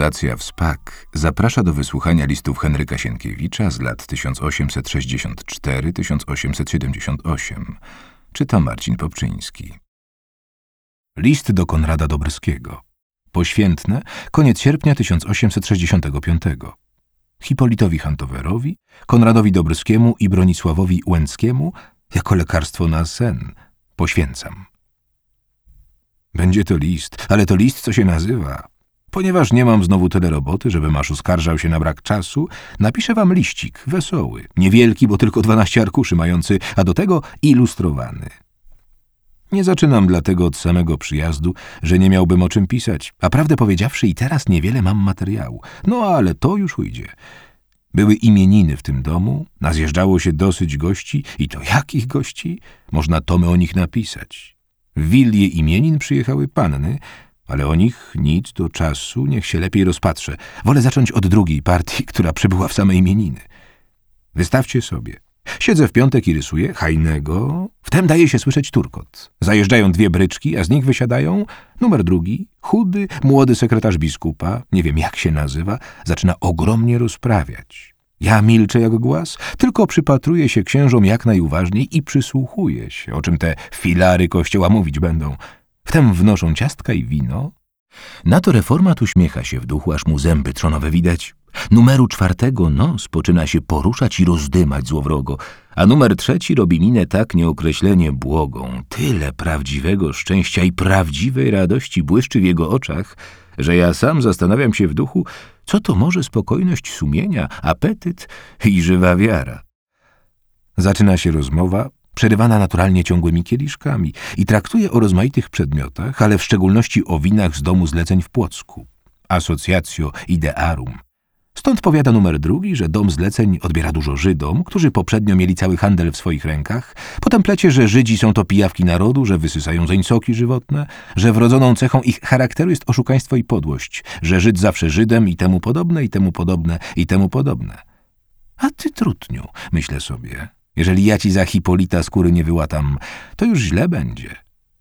Fundacja WSPAK zaprasza do wysłuchania listów Henryka Sienkiewicza z lat 1864-1878. Czyta Marcin Popczyński. List do Konrada Dobrskiego. Poświętne, koniec sierpnia 1865. Hipolitowi Hantowerowi, Konradowi Dobrskiemu i Bronisławowi Łęckiemu jako lekarstwo na sen. Poświęcam. Będzie to list, ale to list, co się nazywa. Ponieważ nie mam znowu tyle roboty, żebym aż uskarżał się na brak czasu, napiszę wam liścik, wesoły, niewielki, bo tylko 12 arkuszy mający, a do tego ilustrowany. Nie zaczynam dlatego od samego przyjazdu, że nie miałbym o czym pisać, a prawdę powiedziawszy i teraz niewiele mam materiału. No ale to już ujdzie. Były imieniny w tym domu, nazjeżdżało się dosyć gości i to jakich gości? Można tomy o nich napisać. W wilię imienin przyjechały panny, ale o nich nic do czasu, niech się lepiej rozpatrzę. Wolę zacząć od drugiej partii, która przybyła w same imieniny. Wystawcie sobie. Siedzę w piątek i rysuję Hajnego. Wtem daje się słyszeć turkot. Zajeżdżają 2 bryczki, a z nich wysiadają numer 2, chudy, młody sekretarz biskupa, nie wiem jak się nazywa, zaczyna ogromnie rozprawiać. Ja milczę jak głaz, tylko przypatruję się księżom jak najuważniej i przysłuchuję się, o czym te filary kościoła mówić będą. Wtem wnoszą ciastka i wino. Na to reformat uśmiecha się w duchu, aż mu zęby trzonowe widać. Numeru 4 nos poczyna się poruszać i rozdymać złowrogo, a numer 3 robi minę tak nieokreślenie błogą. Tyle prawdziwego szczęścia i prawdziwej radości błyszczy w jego oczach, że ja sam zastanawiam się w duchu, co to może spokojność sumienia, apetyt i żywa wiara. Zaczyna się rozmowa, przerywana naturalnie ciągłymi kieliszkami i traktuje o rozmaitych przedmiotach, ale w szczególności o winach z domu zleceń w Płocku. Associatio Idearum. Stąd powiada numer 2, że dom zleceń odbiera dużo Żydom, którzy poprzednio mieli cały handel w swoich rękach. Potem plecie, że Żydzi są to pijawki narodu, że wysysają zeń soki żywotne, że wrodzoną cechą ich charakteru jest oszukaństwo i podłość, że Żyd zawsze Żydem i temu podobne, i temu podobne, i temu podobne. A ty, trutniu, myślę sobie, jeżeli ja ci za Hipolita skóry nie wyłatam, to już źle będzie.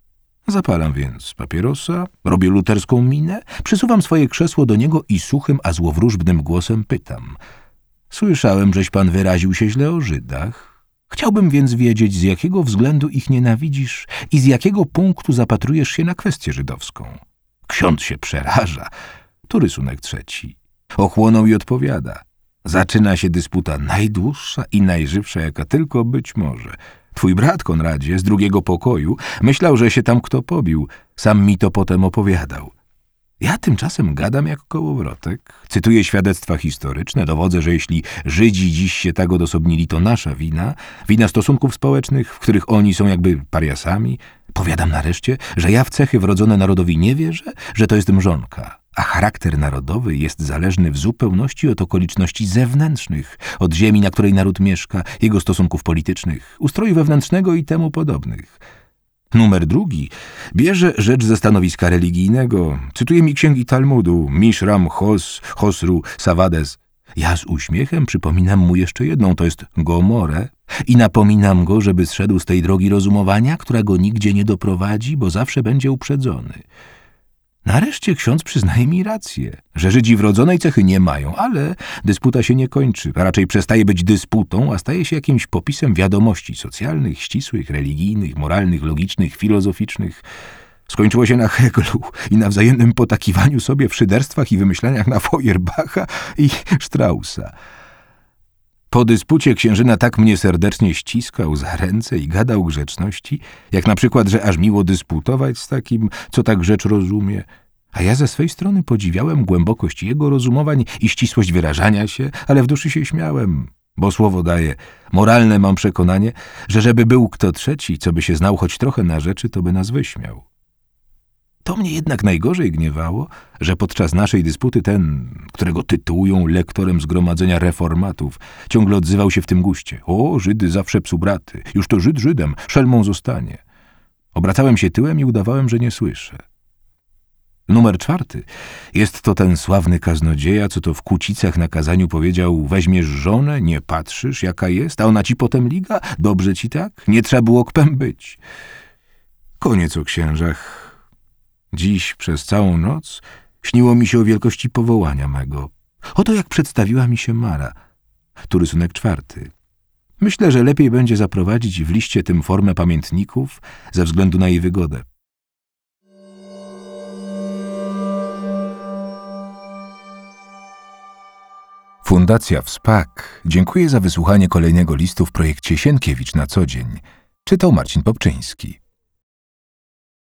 Zapalam więc papierosa, robię luterską minę, przysuwam swoje krzesło do niego i suchym, a złowróżbnym głosem pytam. Słyszałem, żeś pan wyraził się źle o Żydach. Chciałbym więc wiedzieć, z jakiego względu ich nienawidzisz i z jakiego punktu zapatrujesz się na kwestię żydowską. Ksiądz się przeraża. Tu rysunek 3. Ochłonął i odpowiada. Zaczyna się dysputa najdłuższa i najżywsza, jaka tylko być może. Twój brat, Konradzie, z drugiego pokoju, myślał, że się tam kto pobił. Sam mi to potem opowiadał. Ja tymczasem gadam jak kołowrotek, cytuję świadectwa historyczne, dowodzę, że jeśli Żydzi dziś się tak odosobnili, to nasza wina, wina stosunków społecznych, w których oni są jakby pariasami. Powiadam nareszcie, że ja w cechy wrodzone narodowi nie wierzę, że to jest mrzonka. A charakter narodowy jest zależny w zupełności od okoliczności zewnętrznych, od ziemi, na której naród mieszka, jego stosunków politycznych, ustroju wewnętrznego i temu podobnych. Numer 2 bierze rzecz ze stanowiska religijnego, cytuje mi księgi Talmudu, Mishram, Chosru, Savades. Ja z uśmiechem przypominam mu jeszcze jedną, to jest Gomorę, i napominam go, żeby zszedł z tej drogi rozumowania, która go nigdzie nie doprowadzi, bo zawsze będzie uprzedzony. Nareszcie ksiądz przyznaje mi rację, że Żydzi wrodzonej cechy nie mają, ale dysputa się nie kończy, a raczej przestaje być dysputą, a staje się jakimś popisem wiadomości socjalnych, ścisłych, religijnych, moralnych, logicznych, filozoficznych. Skończyło się na Hegelu i na wzajemnym potakiwaniu sobie w szyderstwach i wymyślaniach na Feuerbacha i Straussa. Po dyspucie księżyna tak mnie serdecznie ściskał za ręce i gadał grzeczności, jak na przykład, że aż miło dysputować z takim, co tak rzecz rozumie. A ja ze swej strony podziwiałem głębokość jego rozumowań i ścisłość wyrażania się, ale w duszy się śmiałem, bo słowo daję, moralne mam przekonanie, że żeby był kto trzeci, co by się znał choć trochę na rzeczy, to by nas wyśmiał. To mnie jednak najgorzej gniewało, że podczas naszej dysputy ten, którego tytułują lektorem zgromadzenia reformatów, ciągle odzywał się w tym guście. O, Żydy zawsze psu braty, już to Żyd Żydem, szelmą zostanie. Obracałem się tyłem i udawałem, że nie słyszę. Numer 4 jest to ten sławny kaznodzieja, co to w Kucicach na kazaniu powiedział: weźmiesz żonę, nie patrzysz jaka jest, a ona ci potem liga? Dobrze ci tak? Nie trzeba było kpem być. Koniec o księżach. Dziś przez całą noc Śniło mi się o wielkości powołania mego. Oto jak przedstawiła mi się Mara. Tu rysunek 4. Myślę, że lepiej będzie zaprowadzić w liście tym formę pamiętników ze względu na jej wygodę. Fundacja WSPAK dziękuję za wysłuchanie kolejnego listu w projekcie Sienkiewicz na co dzień. Czytał Marcin Popczyński.